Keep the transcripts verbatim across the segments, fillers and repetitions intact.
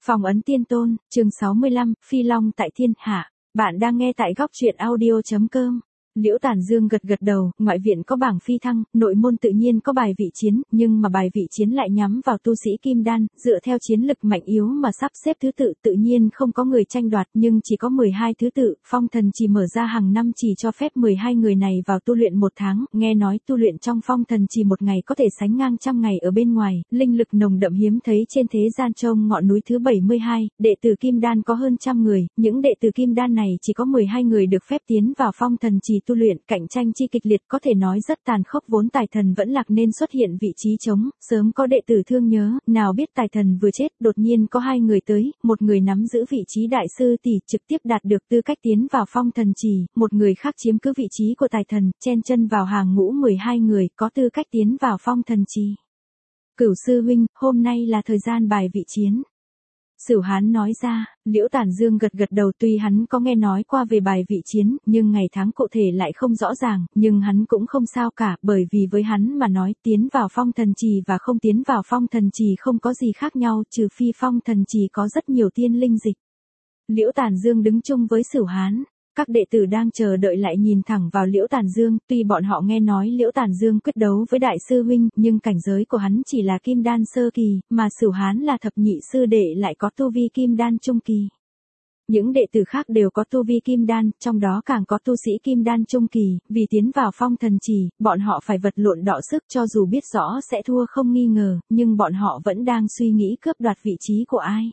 Phòng ấn tiên tôn, chương sáu mươi lăm, Phi Long tại thiên hạ. Bạn đang nghe tại góc truyện audio chấm com. Liễu Tản Dương gật gật đầu, ngoại viện có bảng phi thăng, nội môn tự nhiên có bài vị chiến, nhưng mà bài vị chiến lại nhắm vào tu sĩ kim đan, dựa theo chiến lực mạnh yếu mà sắp xếp thứ tự tự nhiên không có người tranh đoạt, nhưng chỉ có mười hai thứ tự, phong thần chỉ mở ra hàng năm chỉ cho phép mười hai người này vào tu luyện một tháng, nghe nói tu luyện trong phong thần chỉ một ngày có thể sánh ngang trăm ngày ở bên ngoài, linh lực nồng đậm hiếm thấy trên thế gian trông ngọn núi thứ bảy mươi hai, đệ tử kim đan có hơn trăm người, những đệ tử kim đan này chỉ có mười hai người được phép tiến vào phong thần chỉ tu luyện, cạnh tranh chi kịch liệt có thể nói rất tàn khốc, vốn tài thần vẫn lạc nên xuất hiện vị trí trống, sớm có đệ tử thương nhớ, nào biết tài thần vừa chết, đột nhiên có hai người tới, một người nắm giữ vị trí đại sư tỷ trực tiếp đạt được tư cách tiến vào phong thần trì, một người khác chiếm cứ vị trí của tài thần, chen chân vào hàng ngũ mười hai người có tư cách tiến vào phong thần trì. Cửu sư huynh, hôm nay là thời gian bài vị chiến. Sửu Hán nói ra. Liễu Tản Dương gật gật đầu, tuy hắn có nghe nói qua về bài vị chiến, nhưng ngày tháng cụ thể lại không rõ ràng, nhưng hắn cũng không sao cả, bởi vì với hắn mà nói, tiến vào phong thần trì và không tiến vào phong thần trì không có gì khác nhau, trừ phi phong thần trì có rất nhiều tiên linh dịch. Liễu Tản Dương đứng chung với Sửu Hán. Các đệ tử đang chờ đợi lại nhìn thẳng vào Liễu Tản Dương, tuy bọn họ nghe nói Liễu Tản Dương quyết đấu với đại sư huynh, nhưng cảnh giới của hắn chỉ là kim đan sơ kỳ, mà Sửu Hán là thập nhị sư đệ lại có tu vi kim đan trung kỳ. Những đệ tử khác đều có tu vi kim đan, trong đó càng có tu sĩ kim đan trung kỳ, vì tiến vào phong thần trì, bọn họ phải vật lộn đọ sức, cho dù biết rõ sẽ thua không nghi ngờ, nhưng bọn họ vẫn đang suy nghĩ cướp đoạt vị trí của ai.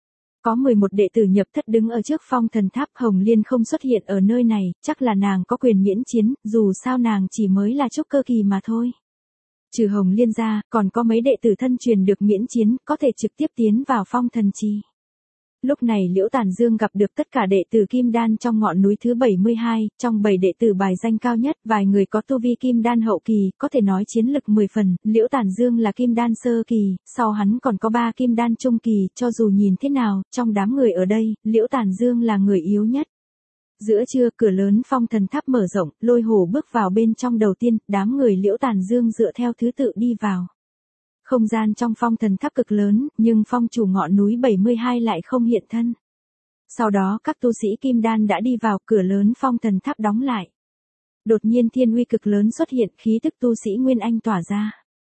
Có mười một đệ tử nhập thất đứng ở trước phong thần tháp, Hồng Liên không xuất hiện ở nơi này, chắc là nàng có quyền miễn chiến, dù sao nàng chỉ mới là trúc cơ kỳ mà thôi. Trừ Hồng Liên ra, còn có mấy đệ tử thân truyền được miễn chiến, có thể trực tiếp tiến vào phong thần trì. Lúc này Liễu Tản Dương gặp được tất cả đệ tử kim đan trong ngọn núi thứ bảy mươi hai, trong bảy đệ tử bài danh cao nhất, vài người có tu vi kim đan hậu kỳ, có thể nói chiến lực mười phần, Liễu Tản Dương là kim đan sơ kỳ, sau hắn còn có ba kim đan trung kỳ, cho dù nhìn thế nào, trong đám người ở đây, Liễu Tản Dương là người yếu nhất. Giữa trưa, cửa lớn phong thần tháp mở rộng, Lôi Hổ bước vào bên trong đầu tiên, đám người Liễu Tản Dương dựa theo thứ tự đi vào. Không gian trong phong thần tháp cực lớn, nhưng phong chủ ngọn núi bảy mươi hai lại không hiện thân. Sau đó các tu sĩ kim đan đã đi vào, cửa lớn phong thần tháp đóng lại. Đột nhiên thiên uy cực lớn xuất hiện, khí tức tu sĩ Nguyên Anh tỏa ra.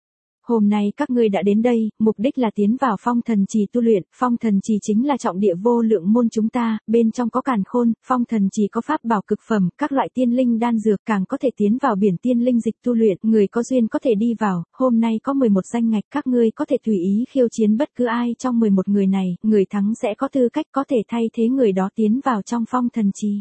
Hôm nay các ngươi đã đến đây, mục đích là tiến vào phong thần trì tu luyện, phong thần trì chính là trọng địa vô lượng môn chúng ta, bên trong có càn khôn, phong thần trì có pháp bảo cực phẩm, các loại tiên linh đan dược, càng có thể tiến vào biển tiên linh dịch tu luyện, người có duyên có thể đi vào, hôm nay có mười một danh ngạch, các ngươi có thể tùy ý khiêu chiến bất cứ ai trong mười một người này, người thắng sẽ có tư cách có thể thay thế người đó tiến vào trong phong thần trì.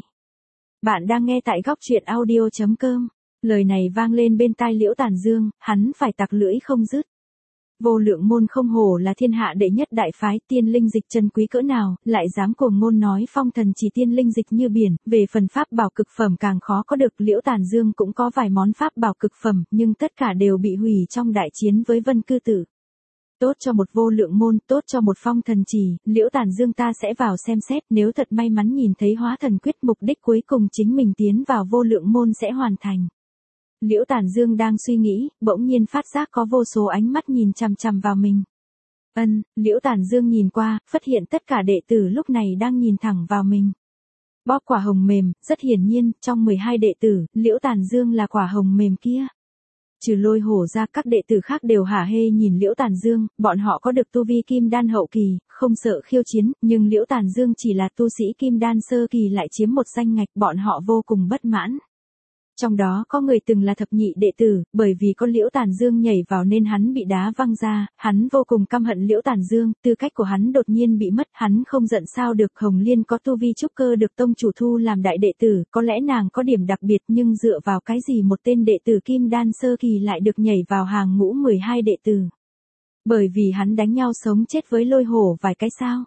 Bạn đang nghe tại góc truyện audio chấm com. Lời này vang lên bên tai Liễu Tản Dương, hắn phải tặc lưỡi không dứt. Vô lượng môn không hổ là thiên hạ đệ nhất đại phái, tiên linh dịch chân quý cỡ nào, lại dám cuồng ngôn nói phong thần chỉ tiên linh dịch như biển, về phần pháp bảo cực phẩm càng khó có được, Liễu Tản Dương cũng có vài món pháp bảo cực phẩm, nhưng tất cả đều bị hủy trong đại chiến với Vân Cư Tử. Tốt cho một vô lượng môn, tốt cho một phong thần trì, Liễu Tản Dương ta sẽ vào xem xét, nếu thật may mắn nhìn thấy hóa thần quyết, mục đích cuối cùng chính mình tiến vào vô lượng môn sẽ hoàn thành. Liễu Tản Dương đang suy nghĩ, bỗng nhiên phát giác có vô số ánh mắt nhìn chằm chằm vào mình. Ân, Liễu Tản Dương nhìn qua, phát hiện tất cả đệ tử lúc này đang nhìn thẳng vào mình. Bóp quả hồng mềm, rất hiển nhiên, trong mười hai đệ tử, Liễu Tản Dương là quả hồng mềm kia. Trừ Lôi Hổ ra, các đệ tử khác đều hả hê nhìn Liễu Tản Dương, bọn họ có được tu vi kim đan hậu kỳ, không sợ khiêu chiến, nhưng Liễu Tản Dương chỉ là tu sĩ kim đan sơ kỳ lại chiếm một danh ngạch, bọn họ vô cùng bất mãn. Trong đó có người từng là thập nhị đệ tử, bởi vì có Liễu Tản Dương nhảy vào nên hắn bị đá văng ra, hắn vô cùng căm hận Liễu Tản Dương, tư cách của hắn đột nhiên bị mất, hắn không giận sao được. Hồng Liên có tu vi trúc cơ được tông chủ thu làm đại đệ tử, có lẽ nàng có điểm đặc biệt, nhưng dựa vào cái gì một tên đệ tử kim đan sơ kỳ lại được nhảy vào hàng ngũ mười hai đệ tử? Bởi vì hắn đánh nhau sống chết với Lôi Hổ vài cái sao?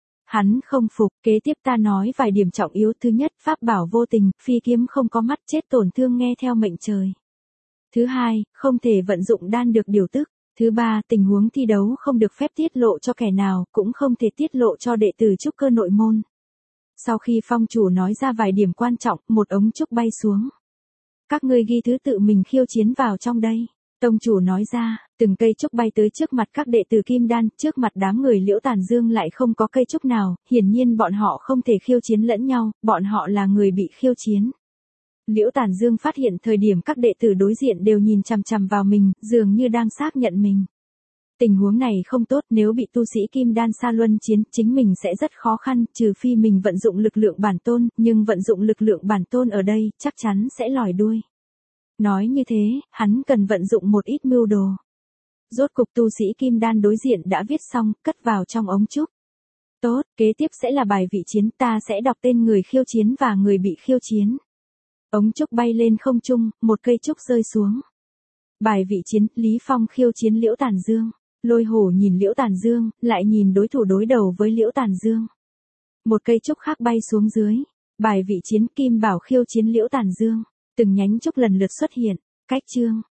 Hắn không phục, kế tiếp ta nói vài điểm trọng yếu. Thứ nhất, pháp bảo vô tình, phi kiếm không có mắt, chết tổn thương nghe theo mệnh trời. Thứ hai, không thể vận dụng đan được điều tức. Thứ ba, tình huống thi đấu không được phép tiết lộ cho kẻ nào, cũng không thể tiết lộ cho đệ tử trúc cơ nội môn. Sau khi phong chủ nói ra vài điểm quan trọng, một ống trúc bay xuống. Các ngươi ghi thứ tự mình khiêu chiến vào trong đây. Tông chủ nói ra, từng cây trúc bay tới trước mặt các đệ tử Kim Đan, trước mặt đám người Liễu Tản Dương lại không có cây trúc nào, hiển nhiên bọn họ không thể khiêu chiến lẫn nhau, bọn họ là người bị khiêu chiến. Liễu Tản Dương phát hiện thời điểm các đệ tử đối diện đều nhìn chằm chằm vào mình, dường như đang xác nhận mình. Tình huống này không tốt, nếu bị tu sĩ Kim Đan Sa Luân chiến, chính mình sẽ rất khó khăn, trừ phi mình vận dụng lực lượng bản tôn, nhưng vận dụng lực lượng bản tôn ở đây, chắc chắn sẽ lòi đuôi. Nói như thế, hắn cần vận dụng một ít mưu đồ. Rốt cục tu sĩ Kim Đan đối diện đã viết xong, cất vào trong ống trúc. Tốt, kế tiếp sẽ là bài vị chiến, ta sẽ đọc tên người khiêu chiến và người bị khiêu chiến. Ống trúc bay lên không trung, một cây trúc rơi xuống. Bài vị chiến, Lý Phong khiêu chiến Liễu Tản Dương. Lôi Hổ nhìn Liễu Tản Dương, lại nhìn đối thủ đối đầu với Liễu Tản Dương. Một cây trúc khác bay xuống dưới. Bài vị chiến, Kim Bảo khiêu chiến Liễu Tản Dương. Từng nhánh trúc lần lượt xuất hiện. Cách chương.